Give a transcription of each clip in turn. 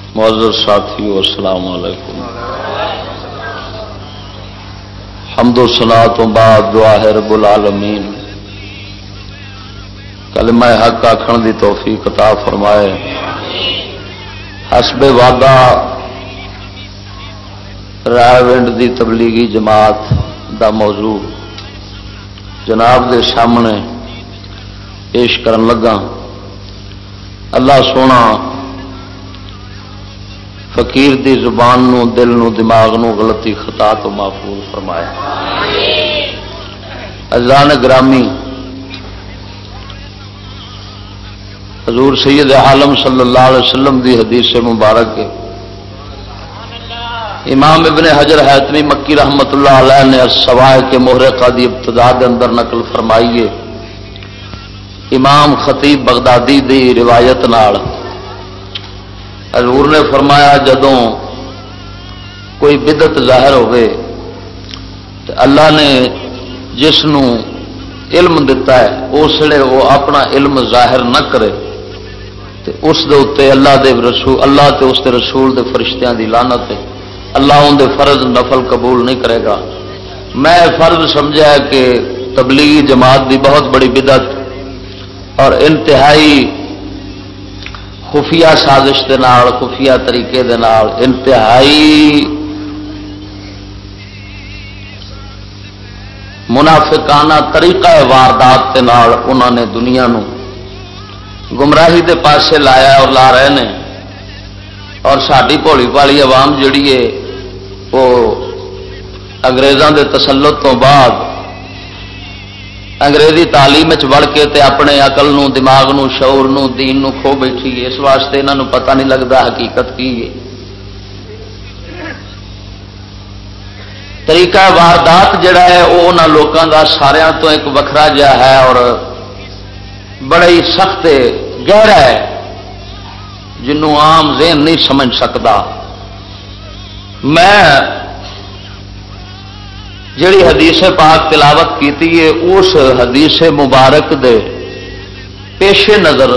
معزز ساتھیو السلام علیکم۔ حمد و ثنا تو بعد دعا ہے رب العالمین کلمہ حق آکھن دی توفیق عطا فرمائے۔ حسب وعدہ راولپنڈی دی تبلیغی جماعت دا موضوع جناب دے سامنے پیش کرن لگا۔ اللہ سونا فقیر دی زبان نو دل نو دماغ نو غلطی خطا تو محفوظ فرمائے۔ عزیزان گرامی، حضور سید عالم صلی اللہ علیہ وسلم دی حدیث مبارک ہے، امام ابن حجر حیتمی مکی رحمت اللہ علیہ نے السوائے کے محرقہ دی ابتدا دے اندر نقل فرمائیے، امام خطیب بغدادی دی روایت نال حضور نے فرمایا جدوں کوئی بدعت ظاہر ہوئے تو اللہ نے جس نو علم دیتا ہے اس لیے وہ اپنا علم ظاہر نہ کرے تو اس دے اتے اللہ دے رسول اللہ تے اس دے رسول دے فرشتیاں دی لعنت ہے، اللہ ان دے فرض نفل قبول نہیں کرے گا۔ میں فرض سمجھا کہ تبلیغی جماعت دی بہت بڑی بدعت اور انتہائی خفیہ سازش دے نال، خفیہ طریقے دے نال، انتہائی منافقانہ طریقہ واردات دے نال انہوں نے دنیا نو گمراہی دے پاسے لایا اور لا رہے ہیں، اور ساری بھولی بھالی عوام جڑی ہے وہ انگریزاں دے تسلط تو بعد انگریزی تعلیم وڑ کے تے اپنے عقل نو، دماغ نو، شعور نو، دین نو کھو بیٹھی ہے۔ اس واسطے انہاں نو پتہ نہیں لگتا حقیقت کی ہے۔ طریقہ واردات جڑا ہے وہ انہاں لوکاں دا ساریاں تو ایک وکھرا جہا ہے اور بڑا ہی سخت گہرا ہے جنوں عام ذہن نہیں سمجھ سکتا۔ میں جڑی حدیث پاک تلاوت کیتی ہے اس حدیث مبارک دے پیش نظر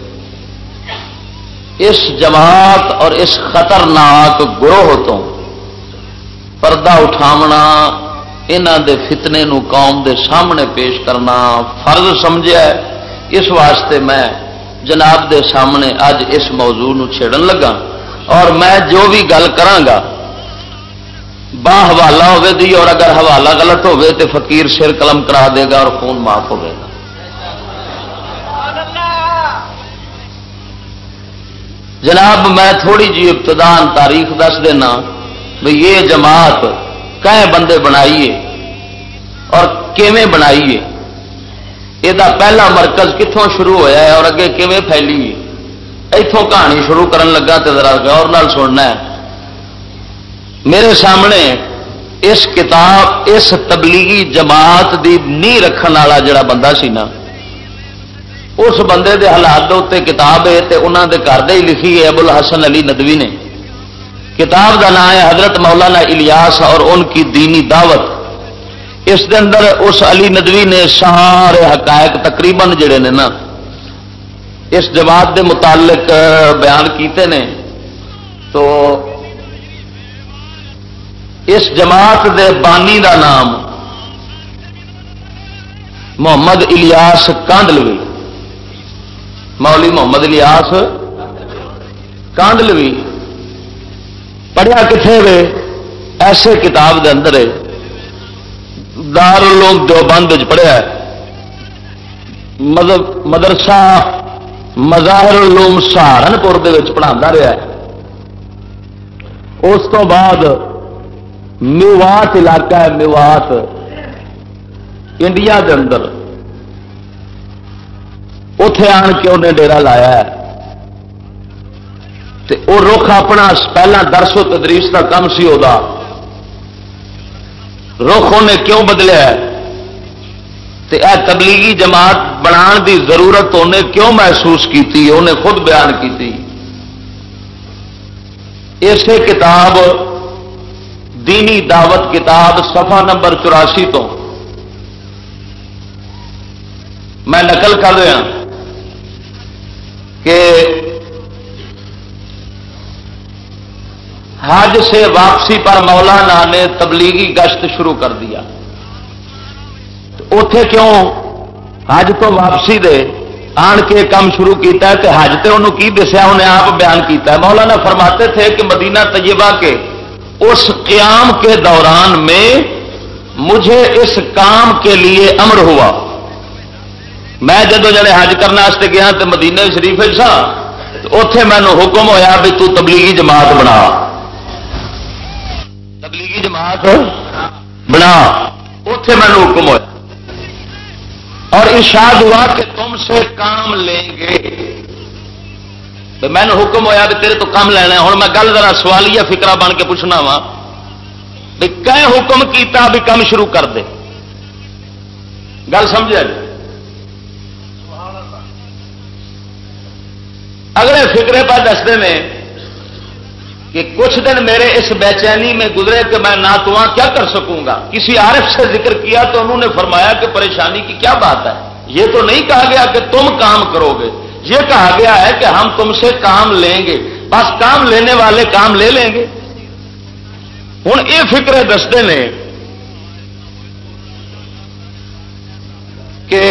اس جماعت اور اس خطرناک گروہ تو پردہ اٹھاونا، انہاں دے فتنے نو قوم دے سامنے پیش کرنا فرض سمجھا ہے۔ اس واسطے میں جناب دے سامنے اج اس موضوع نو چھیڑن لگا، اور میں جو بھی گل کرانگا با حوالہ ہوے دی، اور اگر حوالہ غلط ہوے تو فقیر سر قلم کرا دے گا اور خون معاف ہوے گا۔ جناب میں تھوڑی جی ابتدان تاریخ دس دینا بھئی یہ جماعت کئے بندے بنائیے اور کیویں بنائیے، یہ پہلا مرکز کتوں شروع ہویا ہے اور اگے کیویں پھیلی ہے، اتوں کہانی شروع کرن لگا تو ذرا غور نال سننا ہے۔ میرے سامنے اس کتاب اس تبلیغی جماعت دی نیہ رکھن والا جڑا بندہ سی نا، اس بندے دے حالات دے اتنے کتاب ہے تے انہاں دے گھر دے ہی لکھی ہے ابو الحسن علی ندوی نے۔ کتاب دا نام ہے حضرت مولانا الیاس اور ان کی دینی دعوت۔ اس دے اندر اس علی ندوی نے سارے حقائق تقریباً جڑے نے نا اس جماعت دے متعلق بیان کیتے نے۔ تو اس جماعت دے بانی دا نام محمد الیاس کانڈلوی، مولی محمد الیاس کانڈلوی۔ پڑھیا کتنے وے؟ ایسے کتاب دے اندر ہے، دارالعلوم دیوبند پڑھیا ہے، مدرسہ مظاہر العلوم سہارنپور دے وچ پڑھا رہا ہے۔ اس تو بعد میوات علاقہ ہے، میوات انڈیا دے اندر، اتے آن کے انہیں ڈیرا لایا ہے۔ تے وہ رخ اپنا پہلا درس و تدریس کا کم سی، وہ رخ انہیں کیوں بدلیا ہے تے اے تبلیغی جماعت بنان دی ضرورت انہیں کیوں محسوس کی، انہیں خود بیان کی۔ اسے کتاب دینی دعوت کتاب صفحہ نمبر 84 تو میں نقل کر رہا کہ حج سے واپسی پر مولانا نے تبلیغی گشت شروع کر دیا. اتے کیوں حج تو واپسی دے آن کے کام شروع کیتا ہے، تے حج تے انہوں کی دسیا انہیں آپ بیان کیتا ہے. مولانا فرماتے تھے کہ مدینہ طیبہ کے اس قیام کے دوران میں مجھے اس کام کے لیے امر ہوا. میں جدو جڑے حج کرنے گیا تو مدینہ شریف سا تو اتے مینو حکم ہویا بھی تو تبلیغی جماعت بنا، تبلیغی جماعت بنا. اتے مینو حکم ہوا اور ارشاد ہوا کہ تم سے کام لیں گے. میں نے حکم ہویا بھی تیرے تو کام لینا ہے. ہوں میں گل ذرا سوالیہ فکرا بن کے پوچھنا وا بھی کہ حکم کیتا بھی کام شروع کر دے. گل سمجھا جی؟ اگلے فکرے پر دستے ہیں کہ کچھ دن میرے اس بے چینی میں گزرے کہ میں نہ تو کیا کر سکوں گا. کسی عارف سے ذکر کیا تو انہوں نے فرمایا کہ پریشانی کی کیا بات ہے، یہ تو نہیں کہا گیا کہ تم کام کرو گے، یہ کہا گیا ہے کہ ہم تم سے کام لیں گے. بس کام لینے والے کام لے لیں گے. ہوں یہ فکرے دستے ہیں کہ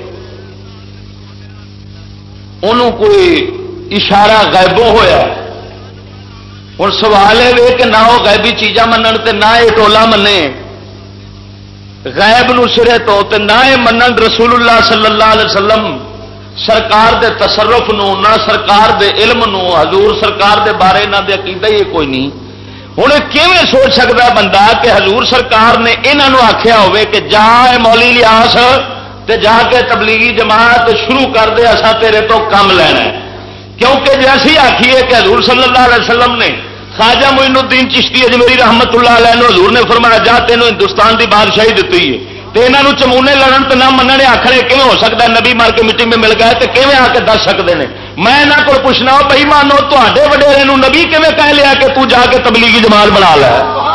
انہوں کوئی اشارہ غیبوں ہویا. ہوں سوال ہے کہ نہ وہ غیبی چیزاں منن تے نہ یہ ٹولا منے غیب نو سرے تو تے نہ یہ منن رسول اللہ صلی اللہ علیہ وسلم سرکار دے تصرف نو، نہ سرکار دے علم نو، حضور سرکار دے بارے نہ دے عقیدہ یہ کوئی نہیں. ہوں کیویں سوچ سکتا بندہ کہ حضور سرکار نے انہوں آخیا ہوئے کہ جا مولی لیاس تے جا کے تبلیغی جماعت شروع کر دے اسا تیرے تو کم لینا ہے. کیونکہ جی اسی آخیے کہ حضور صلی اللہ علیہ وسلم نے خواجہ معین الدین چشتی اجمیری رحمت اللہ علیہ حضور نے فرمایا جا تینوں ہندوستان دی بادشاہی دیتی ہے تو یہاں چمونے لڑن تو نہ مننے آخرے کیون ہو سکتا ہے؟ نبی مار کے مٹی میں مل گئے تو کیون آ کے دس سکتے ہیں؟ میں یہاں کو پوچھنا ہو بھائی مانو تے وڈیرے نبی کیون کہہ لیا کہ تو جا کے تبلیغی جماعت بنا لے؟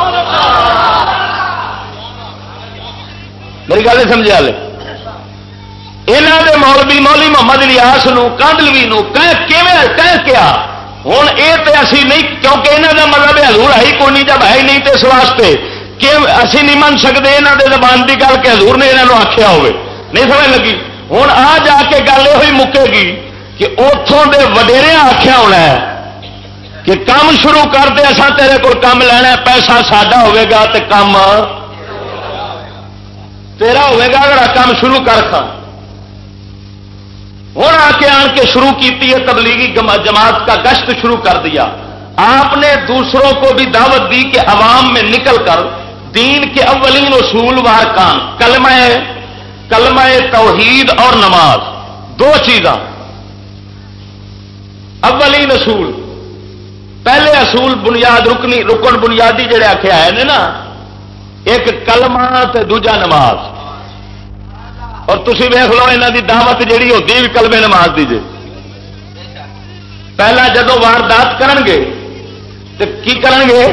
میری گل نہیں سمجھا لے. یہاں دے مولوی محمد الیاس کاندلوی کہہ کیا ہوں یہ تو اسی نہیں، کیونکہ یہاں کا مطلب حضور ہے ہی کوئی نہیں، جب ہے ہی نہیں تو اس واسطے کہ اسی نہیں من سکتے یہاں کے زبان کی گل کہ حضور نے یہاں آخیا ہوئے. نہیں سمجھ لگی؟ ہوں آ جا کے گل یہ مکے گی کہ اتوں کے وڈیرے آخیا ہونا ہے کہ کام شروع کر دے اصا تیرے کو کام لینا، پیسہ ساڈا ہوے گا تو کام تیرا ہوے گا اگر کام شروع کر کھا. ہوں آ کے شروع کی ہے تبلیغی جماعت کا گشت شروع کر دیا. آپ نے دوسروں کو بھی دعوت دی کہ عوام میں نکل کر دین کے اولین اصول و ارکان کلمہ توحید اور نماز، دو چیزاں اولین اصول. پہلے اصول بنیاد رکن بنیادی جڑے آخے آئے نے نا، ایک کلمہ تے دوجا نماز. اور تسی ویخ لو یہاں دی دعوت جیڑی ہوتی ہے کلمے نماز دیجیے. پہلا جدو واردات کرن گے تو کی کرن گے؟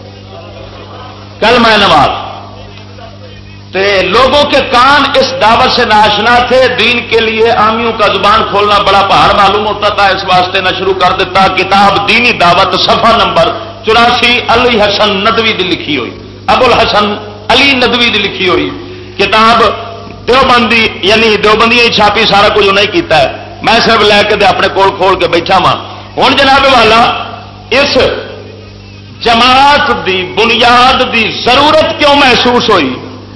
کلمہ نماز. تے لوگوں کے کان اس دعوت سے ناشنا تھے. دین کے لیے عامیوں کا زبان کھولنا بڑا پہاڑ معلوم ہوتا تھا. اس واسطے نہ شروع کر دیتا کتاب دینی دعوت صفحہ نمبر 84 علی حسن ندوی دی لکھی ہوئی، ابو الحسن علی ندوی دی لکھی ہوئی کتاب. دیوبندی یعنی دیوبندی چھاپی سارا کچھ انہیں کیتا ہے. میں صرف لے کے اپنے کول کھول کے بیٹھا وا. ہوں جناب والا اس جماعت دی بنیاد دی ضرورت کیوں محسوس ہوئی؟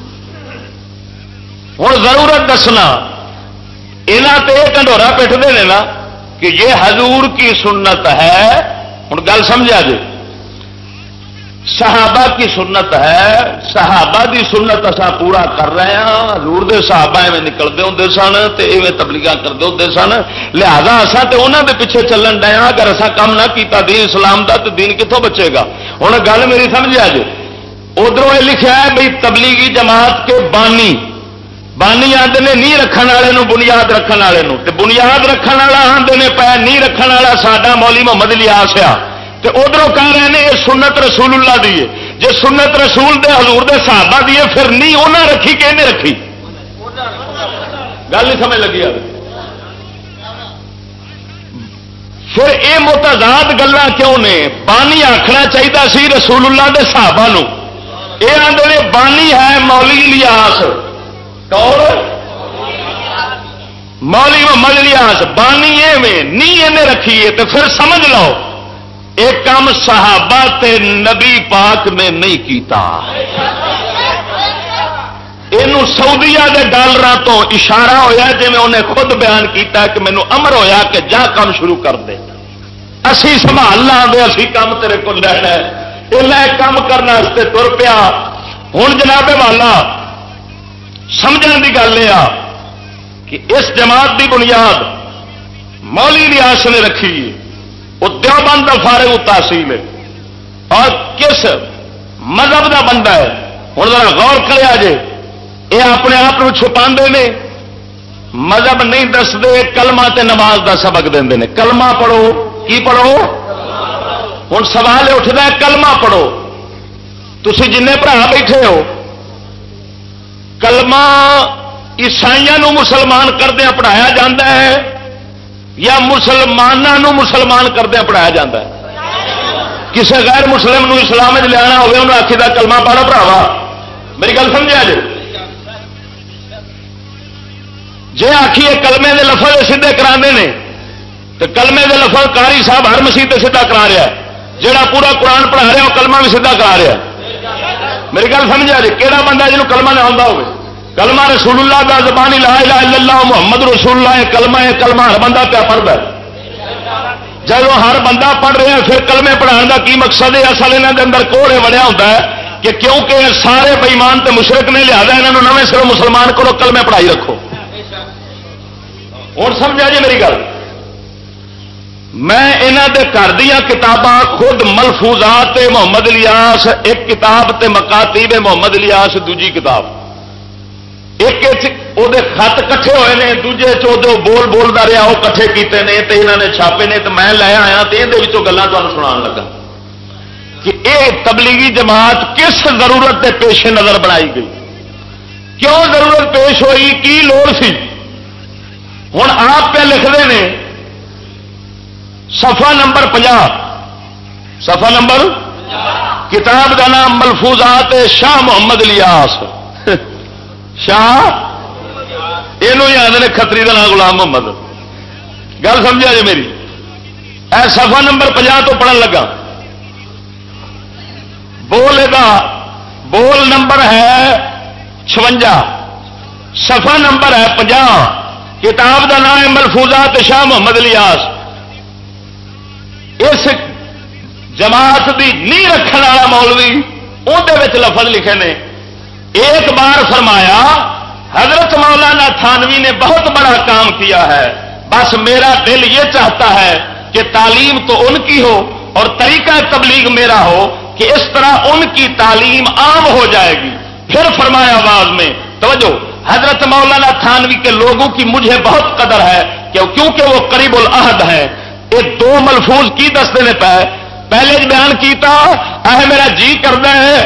ہوں ضرورت دسنا یہاں تے ڈنڈورا پیٹتے ہیں نا کہ یہ حضور کی سنت ہے. ہوں گل سمجھا جی، صحابہ کی سنت ہے، صحابہ دی سنت اصا پورا کر رہے ہیں. حضور دے صحابہ ایویں نکلتے ہوتے سن تے ایویں تبلیغاں کرتے ہوتے سن، لہذا اصا تے انہاں دے پیچھے چلن ڈے ہاں. اگر اصا کام نہ کیتا دین اسلام دا تو دین کتوں بچے گا؟ ہوں گل میری سمجھا جی. ادھر یہ لکھا ہے بھائی تبلیغی جماعت کے بانی آدھے نے نہیں رکھن والے بنیاد رکھن والے تے بنیاد رکھن والا آدھے نے پہ نہیں رکھن والا ساڈا مولی محمد الیاس آ. ادھروں کہہ رہے ہیں یہ سنت رسول اللہ دی ہے. جی سنت رسول دے حضور دے صحابہ دی ہے پھر نہیں انہیں رکھی کہ انہیں رکھی؟ گل نہیں سمجھ لگی. پھر یہ متضاد گلاں کیوں نے؟ بانی آخنا چاہیے سی رسول اللہ دے صحابہ نو، یہ آدھے نے بانی ہے مولی الیاس، کون؟ مولی محمد الیاس بانی ایویں نہیں انہیں رکھی ہے، تو پھر سمجھ لو ایک کام صحابہ تے نبی پاک نے نہیں کیتا، یہ سعودیہ دے ڈالراں تو اشارہ ہویا جی میں انہیں خود بیان کیتا کہ مینو امر ہویا کہ جا کام شروع کر دے، اسی سنبھال لا دے، اسی کام تیرے کو لینا ہے، یہ کام کرنے تر پیا۔ ہوں جناب والا سمجھنے کی گل یہ کہ اس جماعت کی بنیاد مولی الیاس نے رکھی، وہ دیوبند کا فارغ تحصیل ہے اور کس مذہب کا بندہ ہے۔ ہوں ذرا غور کریا جے، یہ اپنے آپ کو چھپا نے، مذہب نہیں دستے، کلمہ تے نماز دا سبق دے نے، کلمہ پڑھو، کی پڑھو؟ ہوں سوال اٹھتا ہے کلمہ پڑھو، تھی جن برا بیٹھے ہو کلمہ عیسائیوں مسلمان کردیا پڑھایا جاتا ہے یا مسلمانوں مسلمان کردیا پڑھایا جاتا ہے؟ کسی غیر مسلم نو اسلام لیا ہوگا انہوں آخی دا کلمہ پڑھو بھراوا، میری گل سمجھا جی؟ جی آخیے کلمے دے لفظ سیدھے کرا نے تو کلمے دے لفظ قاری صاحب ہر مسیح تے سیدھا کرا رہا ہے، جہاں پورا قرآن پڑھا رہا وہ کلمہ بھی سیدھا کرا رہا ہے۔ میری گل سمجھا جی؟ کہڑا بندہ جنہوں کلمہ نہ آتا ہوگا؟ کلمہ رسول اللہ کا زبانی لا الہ الا اللہ محمد رسول اللہ ہے، کلمہ ہے، کلمہ ہر بندہ پیا پڑھتا ہے۔ جب ہر بندہ پڑھ رہا ہے پھر کلمے پڑھانے کا کی مقصد ہے؟ اصل یہاں کے اندر کوڑے بنیا ہوتا ہے کہ کیونکہ سارے بےمان تے مشرک نے لہذا یہاں نویں سروں مسلمان کو کلمے پڑھائی رکھو۔ ہوں سمجھا جی میری گل؟ میں یہاں دے گھر دیا کتاباں خود ملفوظات محمد الیاس، ایک کتاب تے مکاتیب محمد الیاس دوجی کتاب، ایک وہ خط کٹھے ہوئے نے، دوجے چودہ بول بولتا رہا وہ کٹھے کیتے ہیں تے انہوں نے چھاپے نے، تو میں لے آیا تو یہ گلیں تمہیں سنا لگا کہ یہ تبلیغی جماعت کس ضرورت کے پیش نظر بنائی گئی، کیوں ضرورت پیش ہوئی، کی لوڑ سی۔ ہوں آپ پہ لکھتے ہیں صفحہ نمبر 50، صفحہ نمبر کتاب کا نام ملفوظات شاہ محمد الیاس، شاہ یہ آدھے نے کھتری کا نام غلام محمد، گل سمجھا جی میری؟ اے صفحہ نمبر 50 تو پڑھن لگا، بول نمبر ہے 56، صفحہ نمبر ہے 50، کتاب کا نام ہے ملفوظات شاہ محمد الیاس۔ اس جماعت دی نہیں رکھنے والا مولوی اندر لفظ لکھے نے، ایک بار فرمایا حضرت مولانا تھانوی نے بہت بڑا کام کیا ہے، بس میرا دل یہ چاہتا ہے کہ تعلیم تو ان کی ہو اور طریقہ تبلیغ میرا ہو کہ اس طرح ان کی تعلیم عام ہو جائے گی۔ پھر فرمایا آواز میں توجہ، حضرت مولانا تھانوی کے لوگوں کی مجھے بہت قدر ہے کیونکہ وہ قریب العہد ہے۔ یہ دو ملفوظ کی دستے نے پہلے بیان کیتا، میرا جی کرتا ہے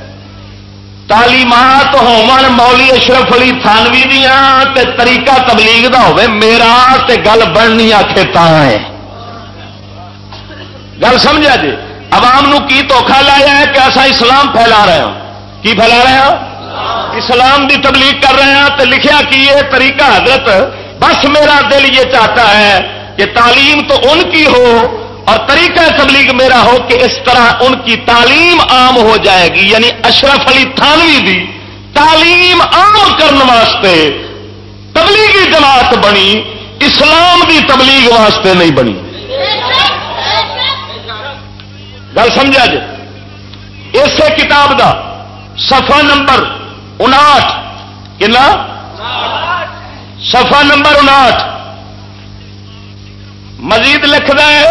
تعلیمات ہون مولی اشرف علی تھانوی دیا تے طریقہ تبلیغ دا ہوئے میرا تے گل بننی آخے تا ہے۔ گل سمجھا جی؟ عوام نو کی دھوکھا لایا ہے کہ ایسا اسلام پھیلا رہے ہیں، کی پھیلا رہے ہیں؟ اسلام دی تبلیغ کر رہے ہیں، تے لکھیا کی ہے طریقہ حضرت، بس میرا دل یہ چاہتا ہے کہ تعلیم تو ان کی ہو اور طریقہ تبلیغ میرا ہو کہ اس طرح ان کی تعلیم عام ہو جائے گی، یعنی اشرف علی تھانوی دی تعلیم عام کرنے واسطے تبلیغی جماعت بنی، اسلام دی تبلیغ واسطے نہیں بنی۔ گل سمجھا جی؟ اسے کتاب دا صفحہ نمبر 59 کنا؟ صفحہ نمبر 59 مزید لکھتا ہے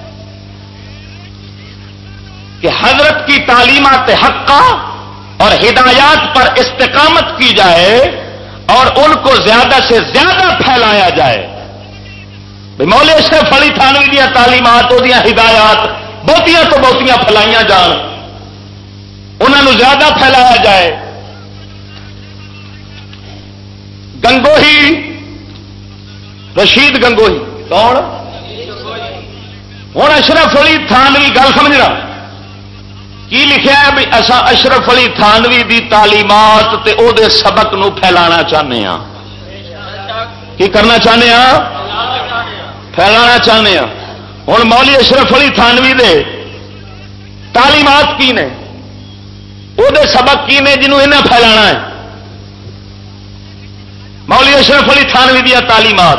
کہ حضرت کی تعلیمات حقہ اور ہدایات پر استقامت کی جائے اور ان کو زیادہ سے زیادہ پھیلایا جائے۔ مولا اشرف علی تھانوی دیا تعلیمات وہ ہدایات بہتیاں تو بہتیاں پھیلائیاں جان، انہوں زیادہ پھیلایا جائے۔ گنگوہی، رشید گنگوہی کون؟ ہوں اشرف علی تھانوی گل سمجھنا کی لکھا ہے بھی اصا اشرف علی تھانوی دی تعلیمات تے او دے سبق نو پھیلانا چاہتے ہاں. کی کرنا چاہتے ہیں؟ پھیلانا چاہتے ہیں. ہوں مولی اشرف علی تھانوی دے تعلیمات کی نے وہ دے سبق کی نے جنہوں انہیں پھیلانا ہے. مولی اشرف علی تھانوی دیا تعلیمات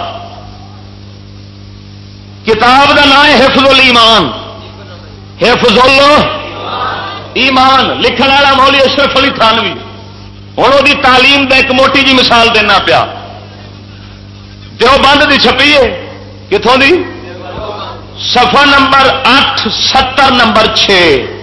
کتاب دا نام ہے حفظ الایمان. حفظ الایمان لکھن والا مولی اشرف علی تھانوی. ہوں وہ تعلیم دا ایک موٹی جی مثال دینا پیا. دیوبند دی چھپی ہے کتوں دی؟ صفحہ نمبر 8 70 نمبر 6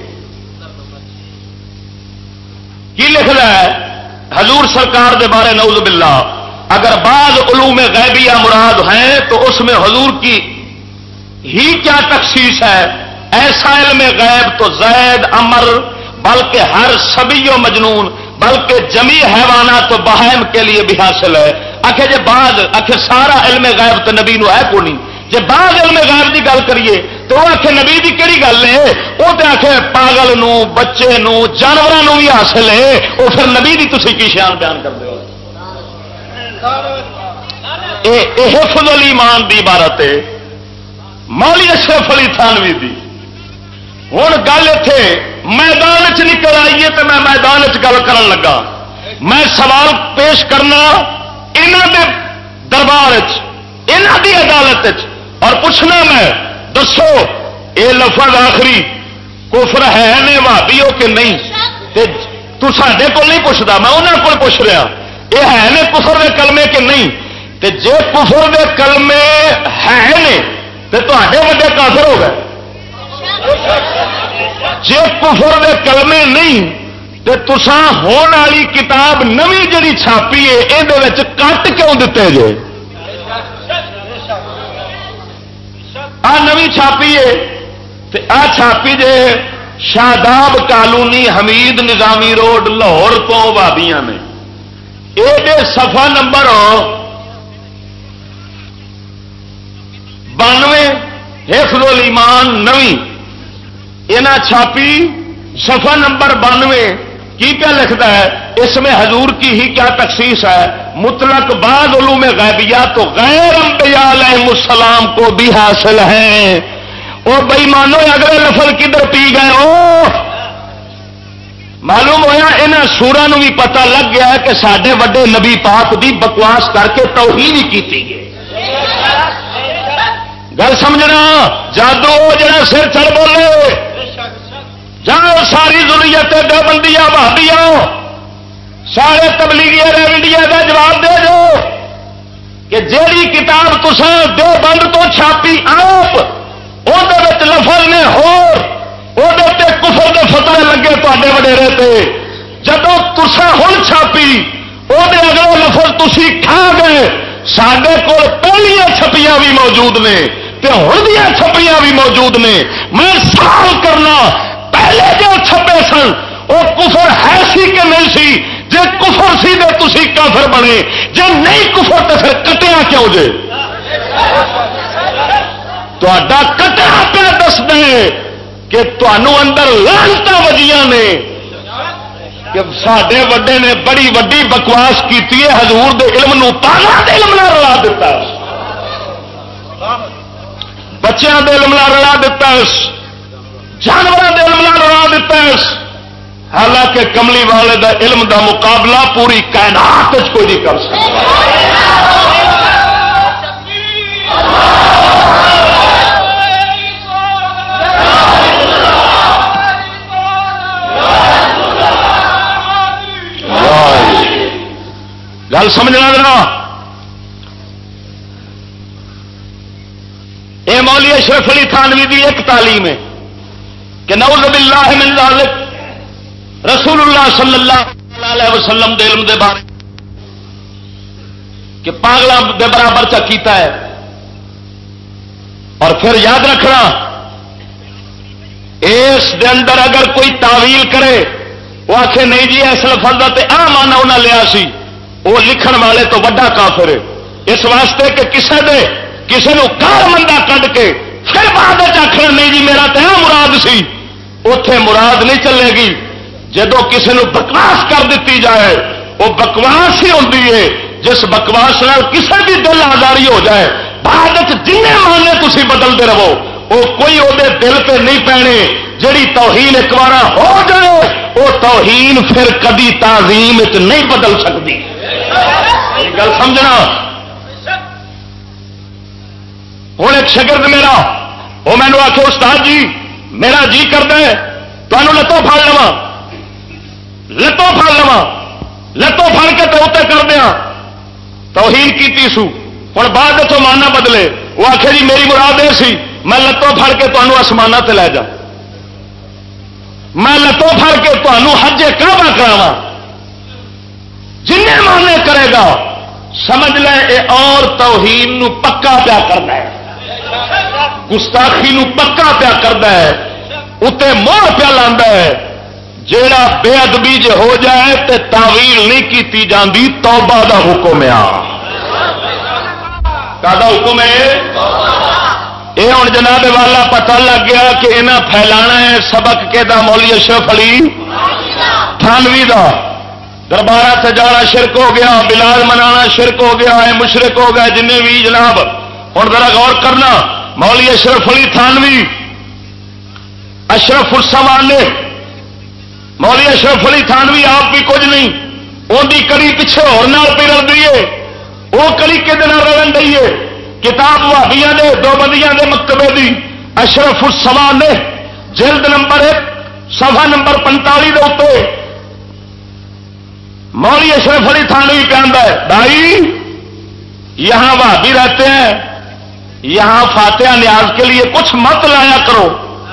کی لکھ رہا ہے؟ حضور سرکار دے بارے نعوذ باللہ اگر بعض علوم غیبیہ مراد ہیں تو اس میں حضور کی ہی کیا تخصیص ہے. ایسا علم غیب تو زید امر بلکہ ہر سبی و مجنون بلکہ جمی حیوانات و بہائم کے لیے بھی حاصل ہے. آخر جی بعض آخر سارا علم غیب تو نبی نو ہے کو نہیں. جی بعض علم غیب کی گل کریے تو وہ آخر نبی کی کہڑی گل ہے؟ وہ تو آخر پاگل نو بچے نو جانوروں نو بھی حاصل ہے. وہ پھر نبی کی تھی کی شان بیان کر دو. حفظ الایمان دی عبارت ہے مولی اشرف علی تھانوی دی. ہوں گل اتنے میدان چ نکل آئیے تو میں میدان چ گل کرن لگا. میں سوال پیش کرنا انہوں دے دربار انہوں دی عدالت اور پوچھنا میں دسو یہ لفظ آخری کفر ہے نے بھابی ہو کہ نہیں؟ تو سڈے کو نہیں پوچھتا میں انہوں کو پوچھ رہا یہ ہے نے کفر دے کلمے کہ نہیں؟ جے کفر دے کلمے ہے نے تو وڈے کافر ہو گئے. جے کفر دے کلمے نہیں تو تساں ہون والی کتاب نویں جڑی چھاپی ہے یہ کٹ کیوں دیتے جے؟ آ نویں چھاپی ہے آ چھاپی جے شاداب کالونی حمید نظامی روڈ لاہور تو بابیاں نے. یہ صفحہ نمبر 92 حفظ الایمان نویں یہاں چھاپی صفحہ نمبر 92 کی کیا لکھتا ہے؟ اس میں حضور کی ہی کیا تخصیص ہے؟ مطلق بعض علوم غیبیات تو غیر انبیاء علیہ السلام کو بھی حاصل ہیں. اور بھائی مانو اگلے لفظ کدھر پی گئے ہو؟ معلوم ہوا یہاں سورا بھی پتہ لگ گیا کہ سڈے وڈے نبی پاک دی بکواس کر کے توہین ہی کی گئی. گل سمجھنا جادو جڑا سر چڑھ بولے جاؤ ساری ضروریت دیوبندیاں بہادیاں سارے تبلیغی ریونڈیا کا جواب دے دو کہ جیڑی کتاب تسا دیوبند تو چھاپی آپ وہ لفظ نے کفر دے فتوے لگے تے وڈیرے تے جدو تسا ہوں چھاپی وہ اگلے لفظ تسی کھا گئے. سڈے کول پہلیاں چھپیاں بھی موجود نے ہوں دیا چھپیاں بھی موجود نے. میں سوال کرنا پہلے جو چھپے سن وہ کفر ہے سی کہ نہیں سی؟ جے کفر سی تو تسی کافر بنے، جے نہیں کفر تو پھر کٹیا کیوں جے؟ تا کٹنا پہ دس دے کہ تمہوں اندر لانتا وجیاں نے کہ سڈے وڈے نے بڑی وڈی بکواس کی حضور دے علم نو پاگل دے علم نہ رلا دیتا، بچیاں دے علم نہ رلا دیتا، جانوروں دے علم نہ رلا دیتا. حالانکہ کملی والے دا علم دا مقابلہ پوری کائنات کوئی نہیں کر سکتا. گل سمجھنا ذرا یہ مولی اشرف علی تھانوی دی ایک تعلیم ہے کہ نعوذ باللہ من ذالک رسول اللہ صلی اللہ علیہ وسلم دے علم دے بارے کہ پاگلاں دے برابر چا کیتا ہے. اور پھر یاد رکھنا اس دے اندر اگر کوئی تعویل کرے وہ آخے نہیں جی اس لفظ کا تے آ مانا انہاں لیا سی، وہ لکھن والے تو بڑا کافر ہے. اس واسطے کہ کسے نو کار مندہ کڈ کے پھر بعد آخر نہیں جی میرا تو مراد سی، اتے مراد نہیں چلے گی۔ جدو کسی نے بکواس کر دیتی جائے وہ بکواس ہی ہوتی ہے، جس بکواس نال کسی بھی دل آزاری ہو جائے بعد جن مانے تھی بدلتے رہو وہ کوئی وہ دل پہ نہیں پینے۔ جڑی توہین ایک بار ہو جائے وہ توہین پھر کبھی تعظیم نہیں بدل سکتی۔ گل سمجھنا۔ ہوں ایک شگرد میرا وہ مینو آخو استاد جی میرا جی کرتا ہے تمہوں لتوں پھڑ لوا، لتوں پھڑ لوا، لتوں پھڑ کے تو اتنے کر دیا توہین کی سو، ہوں بعد تو ماننا بدلے۔ وہ آخے جی میری مراد یہ سی میں لتوں پھڑ کے تمہوں آسمانہ تے لے جا، میں لتوں پھڑ کے تمہوں حج کعبہ کراوا۔ جن ماننے کرے گا سمجھ لے یہ اور توہین نو پکا پیا کرنا ہے، گستاخی نو پکا پیا کرنا ہے، اتنے موہ پیا لانا ہے۔ جیڑا بے ادبی جے ہو جائے تے تعویل نہیں کیتی جاندی، توبہ دا حکم ہے۔ کا حکم ہے؟ یہ ہوں جناب والا پتہ لگ گیا کہ انہیں پھیلانا ہے سبق کے دا مولوی اشرف علی تھانوی دا۔ دربارہ سے جانا شرک ہو گیا، بلال منانا شرک ہو گیا ہے، مشرک ہو گیا جن بھی جناب۔ ہوں ذرا غور کرنا، مولوی اشرف علی تھانوی اشرف السمانے، مولوی اشرف علی تھانوی آپ بھی کچھ نہیں، ان کی کڑی پیچھے اور پہ رل رہی ہے، وہ کڑی کہ رلن رہی ہے۔ کتاب وہابیاں دے دو بندیاں دے مکتبے دی اشرف السمانے جلد نمبر 1 صفحہ نمبر 45 دے اتنے مولوی اشرف علی تھانوی کہتا ہے بھائی یہاں وہابی رہتے ہیں، یہاں فاتحہ نیاز کے لیے کچھ مت لایا کرو۔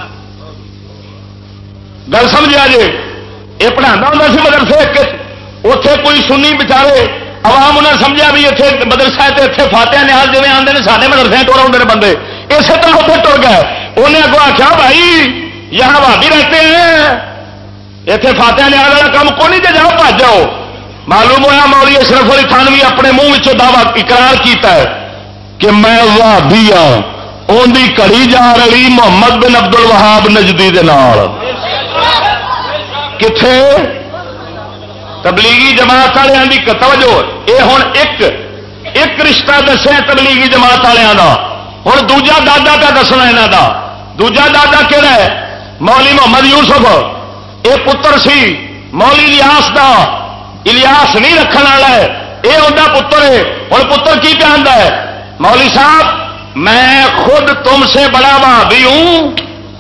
گل سمجھا جی، یہ پڑھانا ہوتا سی مدرسے اتے کوئی سنی بچارے عوام انہیں سمجھا بھی اتنے مدرسہ اتنے فاتحہ نیاز جی آتے ہیں سارے مدرسے ٹور آتے ہیں بندے، اسی طرح اتنے ٹر گئے۔ انہیں اگوں آخیا بھائی یہاں بھابی رہتے ہیں اتنے فاتحہ نیاز والا کام کو نہیں، جاؤ بھاج جاؤ۔ معلوم ہوا مولوی اشرف علی تھانوی اپنے منہ دعوی اقرار کیتا ہے کہ میں وہابی ہاں، ان کی کڑی جا رہی محمد بن عبد الوہاب نجدی دے نال۔ کتنے؟ تبلیغی جماعت والوں کی توجہ، یہ ہوں ایک رشتہ دسیا تبلیغی جماعت والوں کا، ہوں دوجا دادا کا دسنا یہاں کا۔ دوجا دادا کہڑا ہے؟ مولی محمد یوسف، یہ پتر سی مولی الیاس دا، الیاس نہیں رکھنے والا ہے، یہ ان کا پتر ہے۔ اور پتر کی کہتا ہے مولوی صاحب میں خود تم سے بڑا وہابی ہوں۔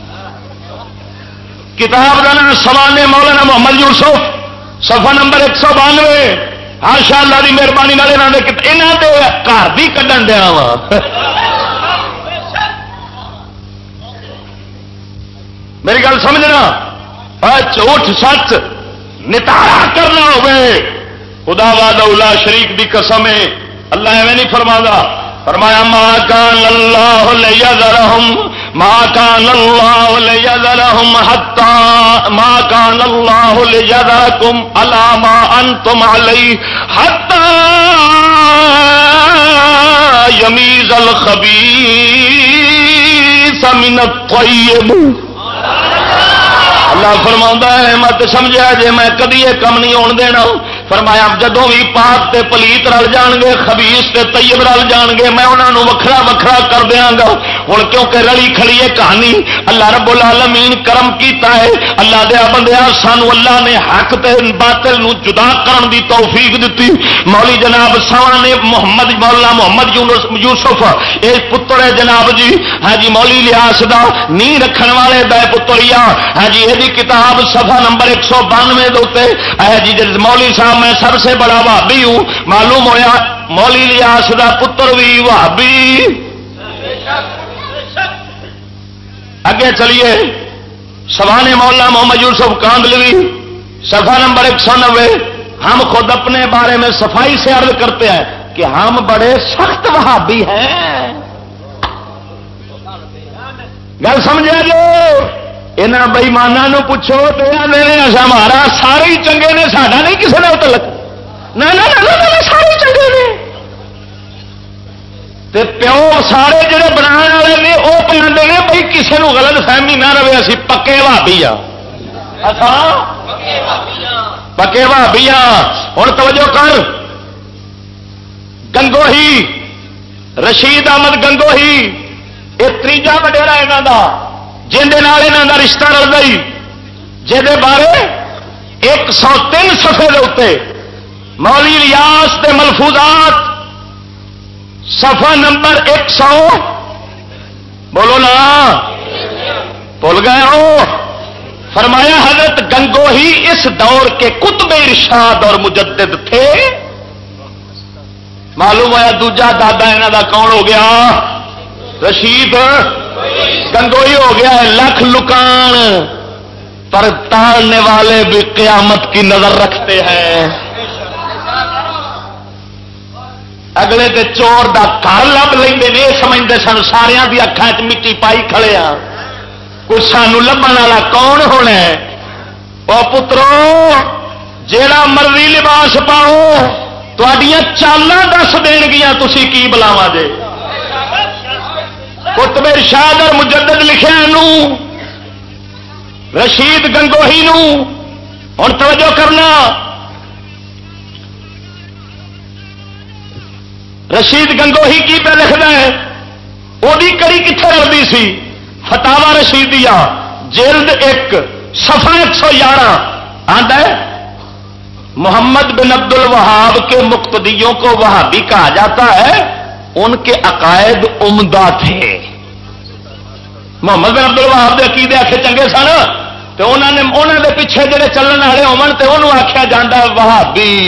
کتاب کا نام سوانے مولانا محمد یوسف، صفحہ نمبر 192۔ ہاشا اللہ کی مہربانی یہاں کے گھر بھی کھڈن دیا وا۔ میری گل سمجھنا، جھوٹ سچ نتارا کرنا ہوئے خدا وحدہ شریک دی قسم ہے، اللہ ایویں نہیں فرماتا۔ فرمایا ما کان اللہ لیذرہم، ما کان اللہ لیذرہم حتی ما کان اللہ لیذرکم علی ما انتم علیہ حتی یمیز الخبیث من الطیب۔ اللہ فرماؤں ہے مت سمجھا جے میں کدی یہ کم نہیں ہون دینا۔ فرمایا جدوں بھی پاک تے پلیت رل جان گے، خبیث تے طیب رل جان گے، میں انہاں نوں وکھرا وکھرا کر دیاں گا۔ ہن کیونکہ رلی کھڑی ہے کہانی، اللہ رب العالمین کرم کیتا ہے، اللہ دے بندیا سانو اللہ نے حق تے باطل نو جدا کرن دی توفیق دتی۔ مولی جناب ساواں نے محمد مولا محمد یوسف اے پتر ہے جناب جی، ہاں جی مولی الیاس دا نی رکھن والے دا پتریا، ہاں جی یہ کتاب صفحہ نمبر 192 دے اوتے اے جی مولوی صاحب میں سب سے بڑا وہابی ہوں، معلوم ہویا مولی الیاس دا پتر بھی وہابی۔ اگے چلیے سوانے مولا محمد یوسف کاندلوی صفحہ نمبر 190۔ ہم خود اپنے بارے میں صفائی سے عرض کرتے ہیں کہ ہم بڑے سخت وہابی ہیں۔ گل سمجھا جو یہاں بئیمانوں پوچھو تو ہمارا سارے ہی چنگے نے، ساڈا نہیں کسی نے تعلق، نہ سارے چنگے نے۔ تے پیو سارے جڑے بنا والے نے وہ پہنتے ہیں بھائی کسی کو غلط فہمی نہ رہے اسی پکے بھابی پکے بھابی ہوں توجہ کر گنگوہی رشید احمد گنگوہی یہ تیجا وڈیرا یہاں کا جہاں یہاں کا رشتہ رل گئی جہد بارے 103 صفحے کے اتنے مولوی ریاض کے ملفوظات صفحہ نمبر 100 بولو نا بھول گئے ہو فرمایا حضرت گنگوہی اس دور کے قطب ارشاد اور مجدد تھے معلوم ہوا دوجا دادا یہاں کا کون ہو گیا رشید گنگوہی ہو گیا ہے لکھ لکان پر تالنے والے بھی قیامت کی نظر رکھتے ہیں اگلے تے چور دا گھر لب لیں یہ سمجھتے سن سارا دی اکھان چ مٹی پائی کھڑے ہاں کوئی سانو لبن والا کون ہونا ہے او پترو جیڑا مرضی لباس پاؤ تھوڑیاں چالاں دس دین گیاں تسی کی بلاوا جے قطب ارشاد اور مجدد لکھے رشید گنگوہی نو ہوں توجہ کرنا رشید گنگوہی کی پہ لکھنا ہے وہی کڑی کتنے رلتی سی فتاوا رشیدیہ جلد 1 صفحہ 111 آتا ہے محمد بن عبد الوہاب کے مقتدیوں کو وہابی کہا جاتا ہے ان کے عقائد عمدہ تھے محمد بن عبد الوہاب کے عقیدے آخے چنگے سن تو انہوں نے پیچھے جڑے چلن والے انہوں آخیا جاتا وہابی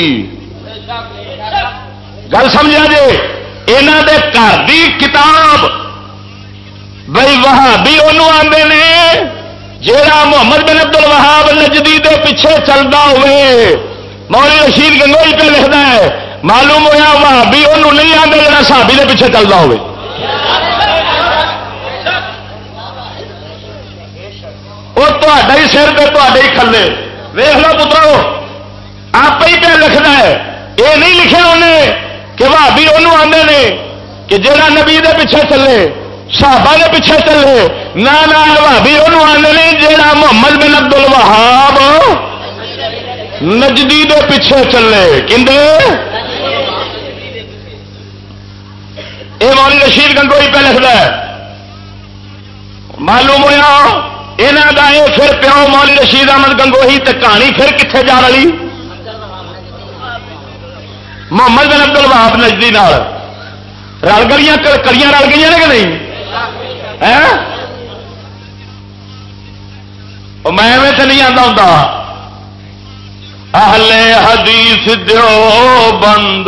گل سمجھا جی یہاں دے گھر دی کتاب بھائی وہابی انہوں آتے ہیں جیڑا محمد بن عبد الوہاب نجدی دے پیچھے چلتا ہوئے مولوی رشید گنگوہی پہ لکھتا ہے معلوم ہوا وہابی انہوں نہیں آتے جڑا صحابی دے پیچھے چلتا ہوئے وہ ہی سر پہ ہی کھلے ویخ لو پترو آپ ہی پہ لکھنا ہے یہ نہیں لکھا انہیں کہ بھابی انہوں آتے ہیں کہ جہاں نبی دے پیچھے چلے صحابہ دے پیچھے چلے نہ بھابی انہوں آتے ہیں جہاں محمد بن عبد الوہاب نجدی دے پیچھے چلے کندے یہ مولوی رشید گنگوہی پہ لکھتا ہے معلوم ہوا یہاں کا یہ پھر پیو مولوی رشید احمد گنگوہی تے کہانی پھر کتنے جا رہی محمد بن عبد الوہاب نجدی نال رل گلیاں کڑیاں رل گئی کہ نہیں میں تو نہیں آتا ہوں اہل حدیث دیوبند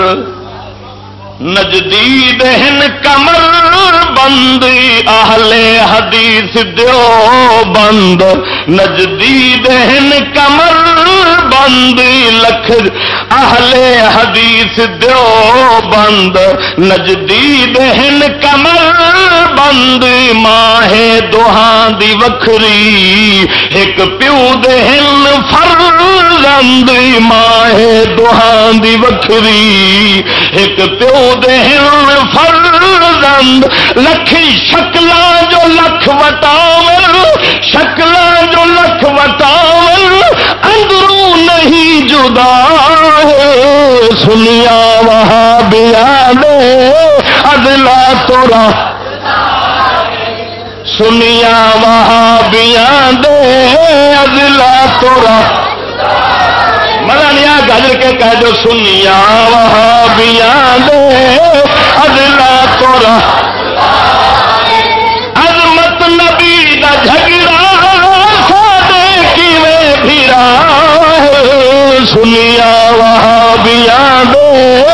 نجدی دہن کمر بند اہل حدیث دیوبند نجدی دہن کمر بند لکھ اہل حدیث دیوبند نجدی دہن کمر بند ماہ دوہاں دی وکھری ایک پیو دہن فرزند ماہ دوہاں دی وکھری ایک پیو دہن فرزند لکھی شکلاں جو لکھ وٹاول شکلاں جو لکھ وٹاول اندروں نہیں جدا ہے سنیا وہابیاں نے ادلا تورا سنیا وہابیاں دے ادلا تورا مزہ نہیں آ گجر کے کہہ دو سنیا وہابیاں دے ادلا تورا عظمت نبی دا جھگڑا سادے کیویں پھرا سنیا وہابیاں دے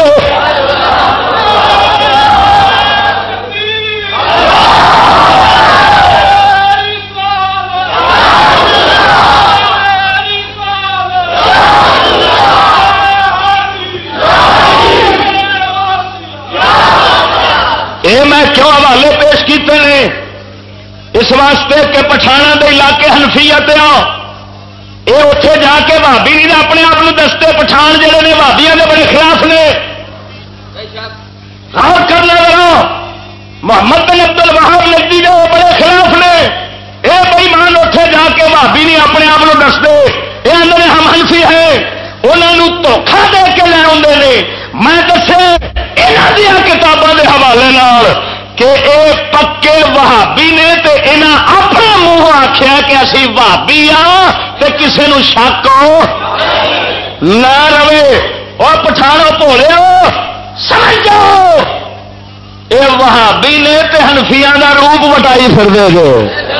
میں کیوں حوالے پیش کیتے ہیں اس واسطے کہ پٹھانا دے علاقے حنفیت یہ اتنے جا کے بھابی نہیں اپنے آپ کو دستے پٹھان جڑے نے بھابیاں کے بڑے خلاف نے غور کرنا ذرا محمد بن عبد الوہاب نجدی جو بڑے خلاف نے، یہ بھائی مان اتنے جا کے بھابی نہیں اپنے آپ کو دستے، یہ اندر ہم حنفی ہے، انہوں دھوکھا دے کے لے آتے ہیں۔ میں دسے یہاں دیا کتابوں کے حوالے کہ اے پکے وہابی نے تے انہاں اپنے منہ آخیا کہ اسی وہابی ہاں تے کسے نو شک نہ رہے۔ اور پٹھانو بولے سمجھ جاؤ اے وہابی نے تے حنفیاں دا روپ وٹائی پھر دے گے۔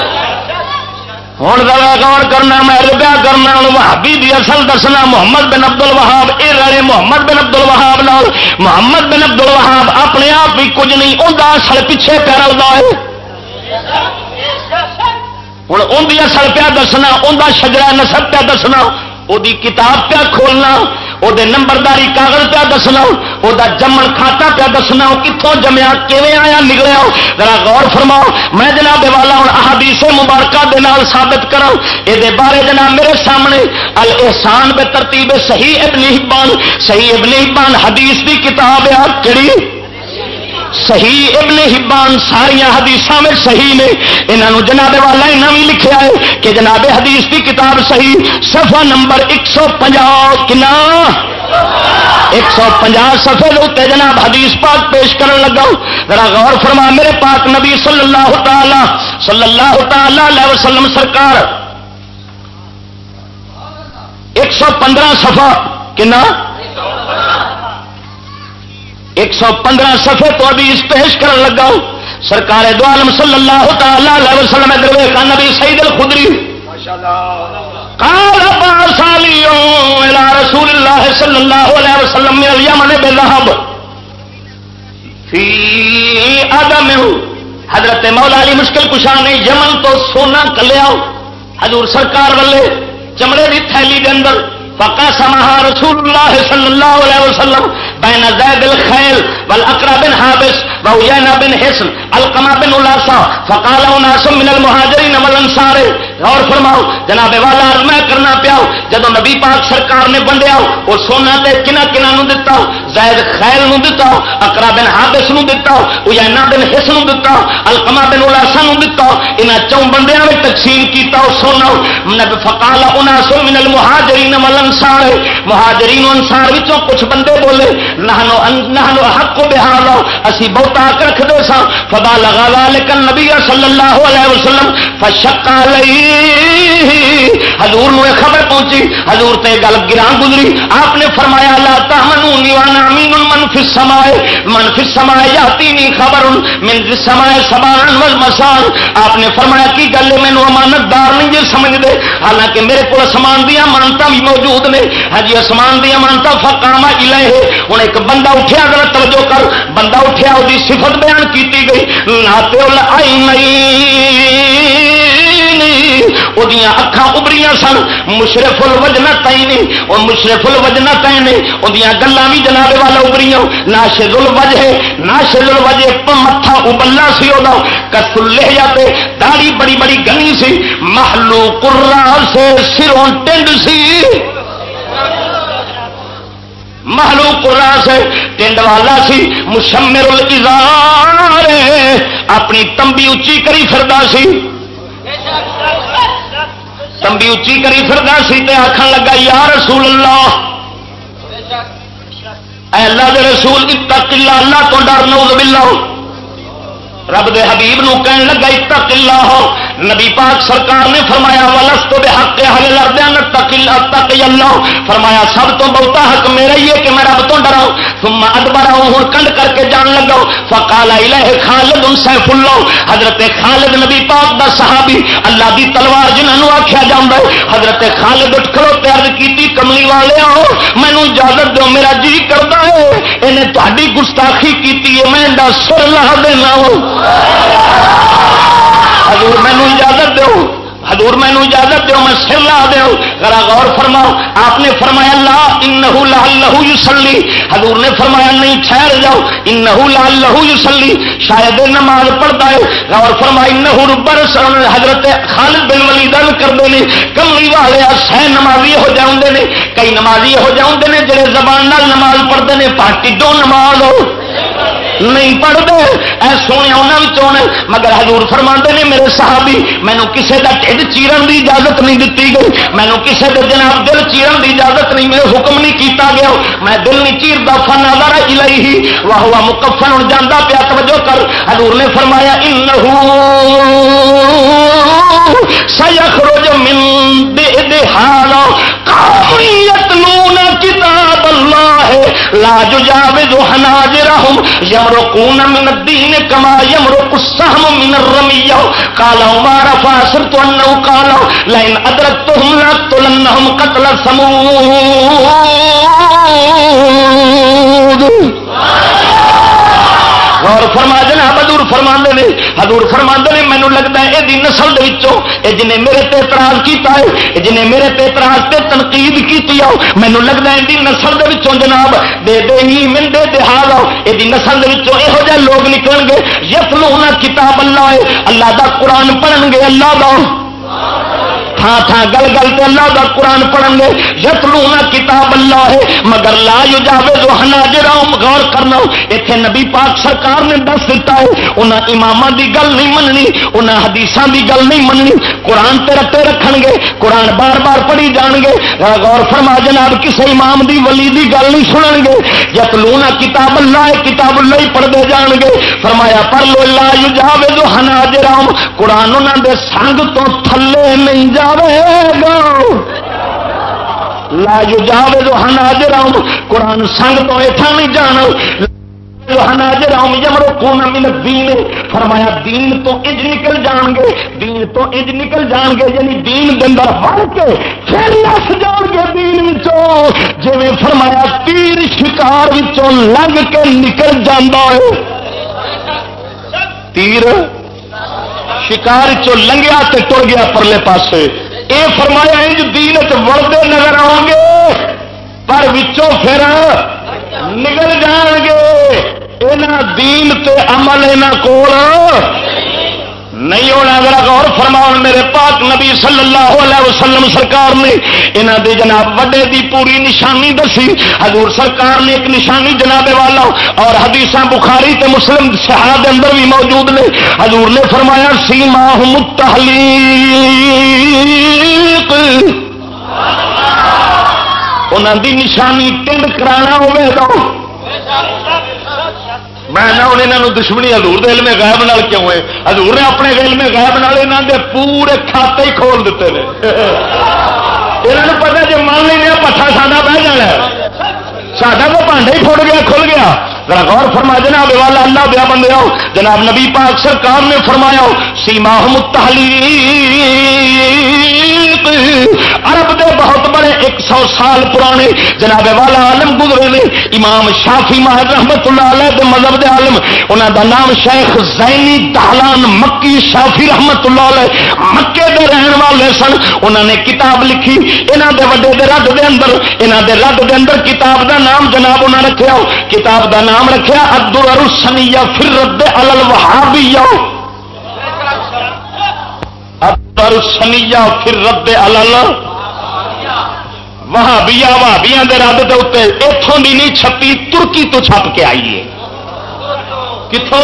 ہوں ذرا غور کرنا، میں ربیا کرنا ہوں وہابی دی اصل دسنا محمد بن عبد الوہاب، یہ رلے محمد بن عبد الوہاب نال۔ محمد بن عبد الوہاب اپنے آپ بھی کچھ نہیں، انہوں اصل پیچھے پہ رلتا ہے۔ ہوں اندی اصل پیا دسنا، انہوں شجرا نسب پیا دسنا، وہ کتاب پیا کھولنا، وہ نمبرداری کاغذ پیا دسنا، وہ جمن کھاتا پیا دسنا، وہ کتوں جمیا کیویں آیا نکلیا۔ ذرا غور فرماؤ، میں جناب والا ہوں احادیث مبارکہ دے نال ثابت کرا یہ بارے جناب میرے سامنے الاحسان بے ترتیب صحیح ابن حبان، صحیح ابن حبان حدیث دی کتاب ہے کہڑی؟ صحیح ابن حبان، ساریا حدیثاں میں صحیح نے، انہوں جناب والا انہوں بھی لکھا ہے کہ جناب حدیث کی کتاب صحیح صفحہ نمبر 150 کنا 150 صفحے اتنے جناب حدیث پاک پیش کرنے لگا۔ ذرا غور فرما، میرے پاک نبی صلی اللہ تعالی علیہ وسلم سرکار 115 صفحہ کنا 115 صفحے تو حدیث پیش کرنے لگا۔ سرکار دو عالم صلی اللہ تعالی علیہ وسلم کا نبی سید الخدری قال بارسالیوں الى رسول اللہ صلی اللہ علیہ وسلم من الیمن بذهب فی آدم، حضرت مولا علی مشکل کشا نے یمن تو سونا کلیا حضور سرکار والے چمڑے کی تھیلی کے اندر فقاسمها رسول اللہ صلی اللہ علیہ وسلم بین زید الخیل والاقرا بن حابس وعیینہ بن حصن القمہ بن علاسہ فقال اناس من المہاجرین والانصار۔ غور فرماؤ جناب والا عرض میں کرنا پیا، جدو نبی پاک سرکار نے بنڈیا وہ سونا تے کنا کنا نو دتا، زید خیل نو دتا، اقرا بن حابس نو دتا، عیینہ بن حصن نو دتا، القمہ بن علاسہ نو دتا، انہاں چوں بندیاں وچ تقسیم کیتا او سونا۔ فقال اناس من المہاجرین والانصار، مہاجرین و انصار وچوں کچھ بندے بولے نحن حق بہذا، اسی بہت حق رکھدے سا۔ فبالغ ذلك النبي صلی اللہ علیہ وسلم فشق علیہ، حضور نے خبر پہنچی، حضور تے گل گراں گزری، آپ نے فرمایا لا تامنونی وانا امین من فی السماء، من فی السماء یاتینی خبر من فی السماء صباحا والمساء۔ آپ نے فرمایا کی گل ہے مینوں امانت دار نہیں جی سمجھ دے، حالانکہ میرے کو اسمان دی امانتاں بھی موجود نے۔ ہاں جی اسمان دی امانتاں فقام الیہ، ہن ایک بندہ اٹھیا، ذرا توجہ کر، بندہ اٹھیا، وہ صفت بیان کیتی گئی، ناتے العینین، اکھاں ابریاں سن، مشرف الوجنتین، اور مشرف الوجنتین اودیاں گلاں بھی جناب والا ابریاں، ناشز الوجہ، ناشز الوجہ متھا ابلا سی اودا، کس اللحیہ تے داڑھی بڑی بڑی گنی سی، محلوق الراس سروں ٹنڈ سی، محلوق الراس ٹنڈ والا سی، مشمر الازار اپنی تمبی اچھی کری فردا سی، تمبی اچھی کری فردا سی تے آکھن لگا یا رسول اللہ، اے اللہ دے رسول اتق اللہ، اللہ تو ڈر، نعوذ باللہ۔ رب دے حبیب نو کہن لگا اتق اللہ، نبی پاک سرکار نے فرمایا ولست بحق اہل الارض ان اتقی اللہ، فرمایا سب تو بہتا حق میرا ہی ہے کہ میں رب تو ڈراؤں۔ ثم ادبرہ، ہن کنڈ کر کے جان لگا، فقال الیہ خالد سیف اللہ، حضرت خالد نبی پاک دا صحابی، اللہ دی تلوار جنہوں آکھیا جاندا ہے، حضرت خالد اٹھ کھلو تے عرض کیتی کملی والے آؤ مینوں اجازت دو، میرا جی کردا ہے انہیں تہاڈی گستاخی کیتی ہے میں دا سر لا دینا حضور مینو اجازت دو، حضور مینو اجازت دو میں سر لا دوں۔ ذرا غور فرماؤ، آپ نے فرمایا لا انہ لعلہ یصلی، حضور نے فرمایا نہیں ٹھہر جاؤ، انہ لعلہ یصلی، شاید نماز پڑھتا ہے۔ غور فرمایا انہ رب رسول، حضرت خالد بن ولید کرتے ہیں کملی والے سہ نمازی ہو جاؤندے نے، کئی نمازی ہو جاؤندے نے جڑے زبان نال نماز پڑھتے ہیں پارٹی دو نماز ہو نہیں پڑھتے اے سونے انہوں نے مگر حضور فرماندے نے میرے صحابی مینو کسے دا ٹھڈ چیرن دی اجازت نہیں دیتی گئی مینو کسے دے جناب دل چیرن دی اجازت نہیں میرے حکم نہیں کیتا گیا میں دل نہیں چیردا فنظر الیہ وہو مکفن جاندا پیا توجہ کر حضور نے فرمایا سيخرج من بعدها قوم يتلون كتاب الله لا يجاوز حناجرهم يمرقون من الدين كما يمرق السهم من الرمية قال عمر فاسرت أنه قال لئن أدركتهم لأقتلنهم قتل ثمود. اور فرما جناب حضور فرماندے نے مینوں لگتا ہے یہ نسل دے وچوں جنہیں میرے تے اعتراض کیتا ہے جنہیں میرے تے اعتراض تے تنقید کیتی ہے مینوں لگتا ہے یہ نسل دے وچوں جناب دے ہی من دے حال یہ نسل دے وچوں یہو جہے لوگ نکلن گے یتلون کتاب اللہ دا قرآن پڑھن گے اللہ دا تھان تھان گل گل تے اللہ دا قرآن پڑھن گے یتلون کتاب اللہ ہے مگر لا یجاوز حناجرہم. غور کرنا ایتھے نبی پاک سرکار نے دس دیتا ہے انہاں اماماں دی گل نہیں مننی انہاں حدیثاں دی گل نہیں مننی قرآن تے رٹے رکھن گے قرآن بار بار پڑھی جان گے. غور فرما جناب کسے امام دی ولی دی گل نہیں سنن گے یتلون کتاب اللہ کتاب اللہ ہی پڑھتے جان گے. فرمایا پر لو لا یجاوز حناجرہم قرآن انہاں دے سنگ تو تھلے نہیں جاوے گا. لا یجاوز حناجرہم قرآن سنگ تو ایتھا نہیں جانا حناجرہم یمرقون من الدین. فرمایا دین تو انج نکل جان گے دین تو انج نکل جان گے یعنی دین دے اندر وڑ کے پھر نس جان گے دین وچوں جویں فرمایا تیر شکار وچوں لنگ کے نکل جاندا ہے. تیر شکار چو لنگیا تے ٹر گیا پرلے پاسے. اے فرمایا انج دین تے وڑدے نظر آؤ گے پر وچوں پھر نکل جان گے. انہاں دین تے عمل انہاں کول نہیں ہونا. ذرا غور فرماؤ میرے پاک نبی صلی اللہ علیہ وسلم سرکار نے انہاں دی جناب وڈے دی پوری نشانی دسی. حضور سرکار نے ایک نشانی جناب والا اور حدیثاں بخاری تے مسلم صحاح دے اندر بھی موجود نے. حضور نے فرمایا سیماہم التحلیق انہاں دی نشانی ٹنڈ کرانا ہوے تو میں نہ انہوں دشمنی حضور دے علم غیب نال کیوں ہے. حضور نے اپنے علم غیب نال انہاں دے پورے کھاتے ہی کھول دیتے ہیں. انہوں نے پتا جی مان لینا پٹھا ساڈا بہ جانا ساڈا تو بھانڈا ہی پھٹ گیا کھل گیا. ذرا غور فرما جناب والا اللہ دیا بندے آؤ جناب نبی پاک سرکار نے فرمایا سیماہم التحلیق. عرب دے بہت بڑے 100 سال پرانے جناب والا عالم گزرے نے امام شافعی ماہر رحمت اللہ علیہ دے مذہب دے عالم انہاں دا نام شیخ زینی دہلان مکی شافعی رحمت اللہ علیہ مکے دے رہن والے سن. انہاں نے کتاب لکھی انہاں دے وڈے دے رد دے اندر انہاں دے رد دے اندر کتاب دا نام جناب انہاں رکھیا کتاب دا نام رکھیا الدرر السنیہ فی الرد علی الوہابیہ. الدرر السنیہ فی الرد علی وہابیہ وہابیاں دے رد دے اوتے ایتھوں دی نہیں چھپی ترکی تو چھپ کے آئی ہے. کتھوں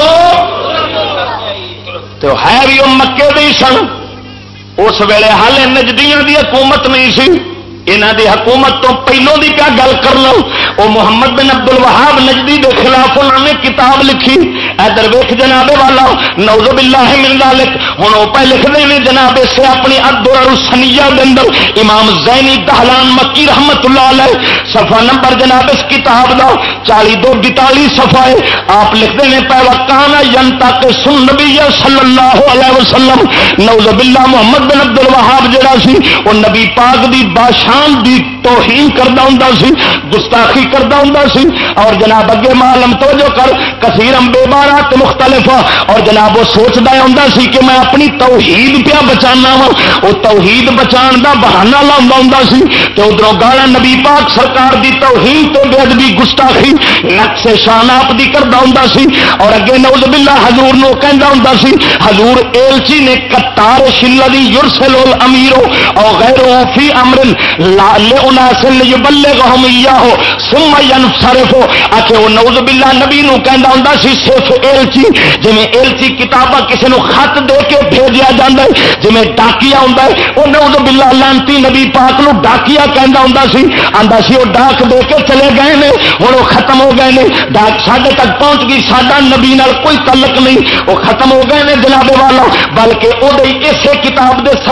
تو ہے بھی وہ مکے دی سن. اس ویلے حال نجدیاں دی حکومت نہیں سی. انہاں دی حکومت تو پہلوں دی کیا گل کر لو وہ محمد بن عبد الوہاب نجدی دے خلاف انہوں نے کتاب لکھی. ادھر ویکھ جناب والا نعوذ باللہ من ذالک ہن وہ پہ لکھتے ہیں جناب سے اپنی الدرر السنیہ دے اندر امام زینی دہلان مکی رحمت اللہ علیہ صفحہ نمبر جناب اس کتاب دا 42-42 صفحہ ہے. آپ لکھتے ہیں پہ وکانا ینتا کے سن نبی صلی اللہ علیہ وسلم نعوذ باللہ محمد بن عبد الوہاب جڑا سی وہ نبی پاک دی بادشاہ دی توہین کردا ہوندا سی گستاخی کردا ہوندا سی. اور جناب اگے معلوم توجہ کر کثیرم بے بارات مختلف اور جناب وہ سوچدا ہوندا سی کہ میں اپنی توحید پیا بچانا وا. وہ توحید بچان دا بہانہ لاوندا ہوندا سی تے ادھروں گالاں نبی پاک سرکار دی توہین تے بے ادبی گستاخی نقص شان آپ دی کردا ہوندا سی. اور اگے نعوذ باللہ حضور نو کہندا ہوندا سی حضور ایلچی نے کتار الذی یرسل الامیر او غیرہ فی امر لِأُنَاسٍ لِيُبَلِّغَهُمْ إِيَّاهُ ثُمَّ يَنْصَرِفُ آکھے وہ نعوذ باللہ نبی نو کہندا ہوندا سی صرف ایلچی، جویں ایلچی کتاباں کسے نو خط دے کے بھیجیا جاندا ہے، جویں ڈاکیا ہوندا ہے، وہ نعوذ باللہ لعنتی نبی پاک نو ڈاکیا کہندا ہوندا سی، آندا سی وہ ڈاک دے کے چلے گئے نے، ہن وہ ختم ہو گئے نے، ڈاک ساڈے تک پہنچ گئی، ساڈا نبی نال کوئی تعلق نہیں، وہ ختم ہو گئے نے جناب والا، بلکہ وہ اسی کتاب دے